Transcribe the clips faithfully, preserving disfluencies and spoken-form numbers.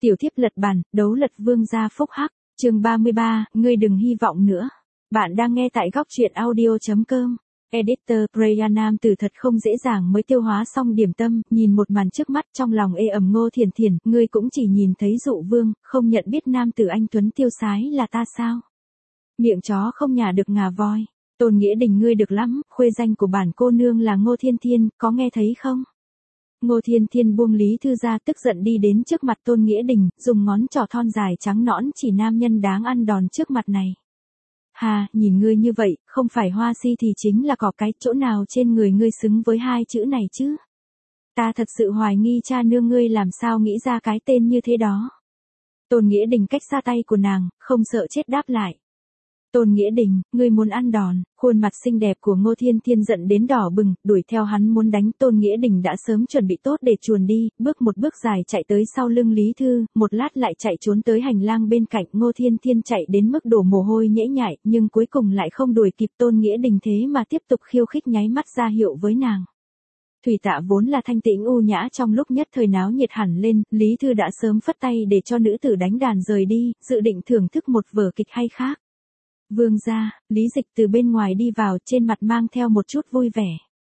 Tiểu thiếp lật bàn, đấu lật vương gia phúc hắc, chương ba mươi ba, ngươi đừng hy vọng nữa. Bạn đang nghe tại góc truyện audio chấm com. Editor Preya nam tử thật không dễ dàng mới tiêu hóa xong điểm tâm, nhìn một màn trước mắt trong lòng ê ẩm Ngô Thiền Thiền, ngươi cũng chỉ nhìn thấy dụ vương, không nhận biết nam tử anh tuấn tiêu sái là ta sao? Miệng chó không nhả được ngà voi, Tôn Nghĩa Đình ngươi được lắm, khuê danh của bản cô nương là Ngô Thiên Thiên, có nghe thấy không? Ngô Thiên Thiên buông Lý Thư ra tức giận đi đến trước mặt Tôn Nghĩa Đình, dùng ngón trỏ thon dài trắng nõn chỉ nam nhân đáng ăn đòn trước mặt này. Hà, nhìn ngươi như vậy, không phải hoa si thì chính là có cái chỗ nào trên người ngươi xứng với hai chữ này chứ? Ta thật sự hoài nghi cha nương ngươi làm sao nghĩ ra cái tên như thế đó. Tôn Nghĩa Đình cách xa tay của nàng, không sợ chết đáp lại. Tôn Nghĩa Đình, ngươi muốn ăn đòn, khuôn mặt xinh đẹp của Ngô Thiên Thiên giận đến đỏ bừng, đuổi theo hắn muốn đánh. Tôn Nghĩa Đình đã sớm chuẩn bị tốt để chuồn đi, bước một bước dài chạy tới sau lưng Lý Thư, một lát lại chạy trốn tới hành lang bên cạnh. Ngô Thiên Thiên chạy đến mức đổ mồ hôi nhễ nhại, nhưng cuối cùng lại không đuổi kịp Tôn Nghĩa Đình thế mà tiếp tục khiêu khích nháy mắt ra hiệu với nàng. Thủy Tạ vốn là thanh tĩnh u nhã trong lúc nhất thời náo nhiệt hẳn lên, Lý Thư đã sớm phất tay để cho nữ tử đánh đàn rời đi, dự định thưởng thức một vở kịch hay khác. Vương gia, Lý Dịch từ bên ngoài đi vào, trên mặt mang theo một chút vui vẻ.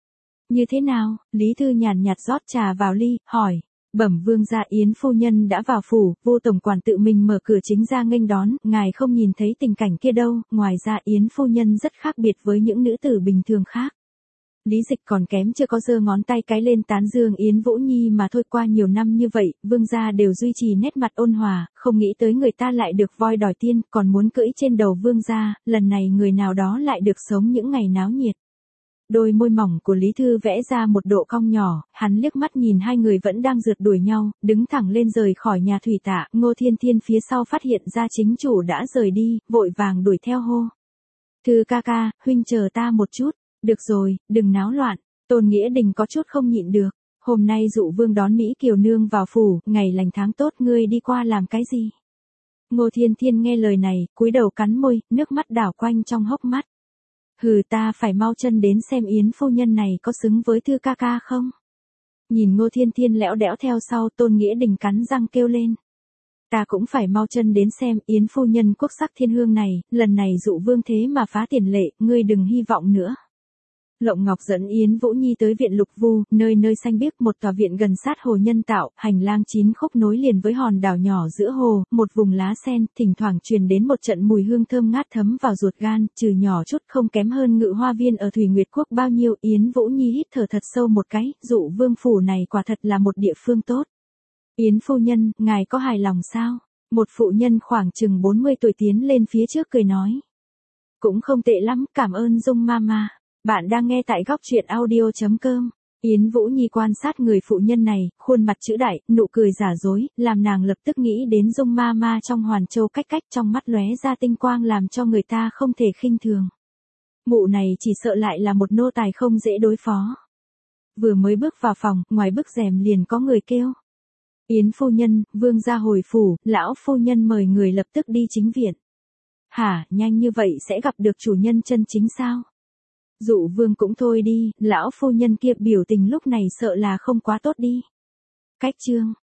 Như thế nào? Lý Thư nhàn nhạt rót trà vào ly, hỏi. Bẩm vương gia, Yến phu nhân đã vào phủ, Vô tổng quản tự mình mở cửa chính ra nghênh đón, ngài không nhìn thấy tình cảnh kia đâu, ngoài ra Yến phu nhân rất khác biệt với những nữ tử bình thường khác. Lý Dịch còn kém chưa có giơ ngón tay cái lên tán dương Yến Vũ Nhi mà thôi. Qua nhiều năm như vậy, vương gia đều duy trì nét mặt ôn hòa, không nghĩ tới người ta lại được voi đòi tiên, còn muốn cưỡi trên đầu vương gia, lần này người nào đó lại được sống những ngày náo nhiệt. Đôi môi mỏng của Lý Thư vẽ ra một độ cong nhỏ, hắn liếc mắt nhìn hai người vẫn đang rượt đuổi nhau, đứng thẳng lên rời khỏi nhà Thủy Tạ. Ngô Thiên Thiên phía sau phát hiện ra chính chủ đã rời đi, vội vàng đuổi theo hô. Thư ca ca, huynh chờ ta một chút. Được rồi, đừng náo loạn. Tôn Nghĩa Đình có chút không nhịn được. Hôm nay dụ vương đón Mỹ Kiều Nương vào phủ, ngày lành tháng tốt, ngươi đi qua làm cái gì? Ngô Thiên Thiên nghe lời này, cúi đầu cắn môi, nước mắt đảo quanh trong hốc mắt. Hừ, ta phải mau chân đến xem Yến phu nhân này có xứng với Thư ca ca không? Nhìn Ngô Thiên Thiên lẽo đẽo theo sau, Tôn Nghĩa Đình cắn răng kêu lên. Ta cũng phải mau chân đến xem Yến phu nhân quốc sắc thiên hương này, lần này dụ vương thế mà phá tiền lệ, ngươi đừng hy vọng nữa. Lộng Ngọc dẫn Yến Vũ Nhi tới viện Lục Vu, nơi nơi xanh biếc, một tòa viện gần sát hồ nhân tạo, hành lang chín khúc nối liền với hòn đảo nhỏ giữa hồ, một vùng lá sen, thỉnh thoảng truyền đến một trận mùi hương thơm ngát thấm vào ruột gan, trừ nhỏ chút không kém hơn Ngự Hoa Viên ở Thủy Nguyệt Quốc bao nhiêu. Yến Vũ Nhi hít thở thật sâu một cái, dụ vương phủ này quả thật là một địa phương tốt. Yến phu nhân, ngài có hài lòng sao? Một phụ nhân khoảng chừng bốn mươi tuổi tiến lên phía trước cười nói. Cũng không tệ lắm, cảm ơn Dung Mama. Bạn đang nghe tại góc truyện audio chấm com. Yến Vũ Nhi quan sát người phụ nhân này, khuôn mặt chữ đại, nụ cười giả dối, làm nàng lập tức nghĩ đến Dung Mama trong Hoàn Châu Cách Cách, trong mắt lóe ra tinh quang làm cho người ta không thể khinh thường. Mụ này chỉ sợ lại là một nô tài không dễ đối phó. Vừa mới bước vào phòng, ngoài bức rèm liền có người kêu. Yến phu nhân, vương gia hồi phủ, lão phu nhân mời người lập tức đi chính viện. Hả, nhanh như vậy sẽ gặp được chủ nhân chân chính sao? Dụ vương cũng thôi đi, lão phu nhân kia biểu tình lúc này sợ là không quá tốt đi. Cách chương.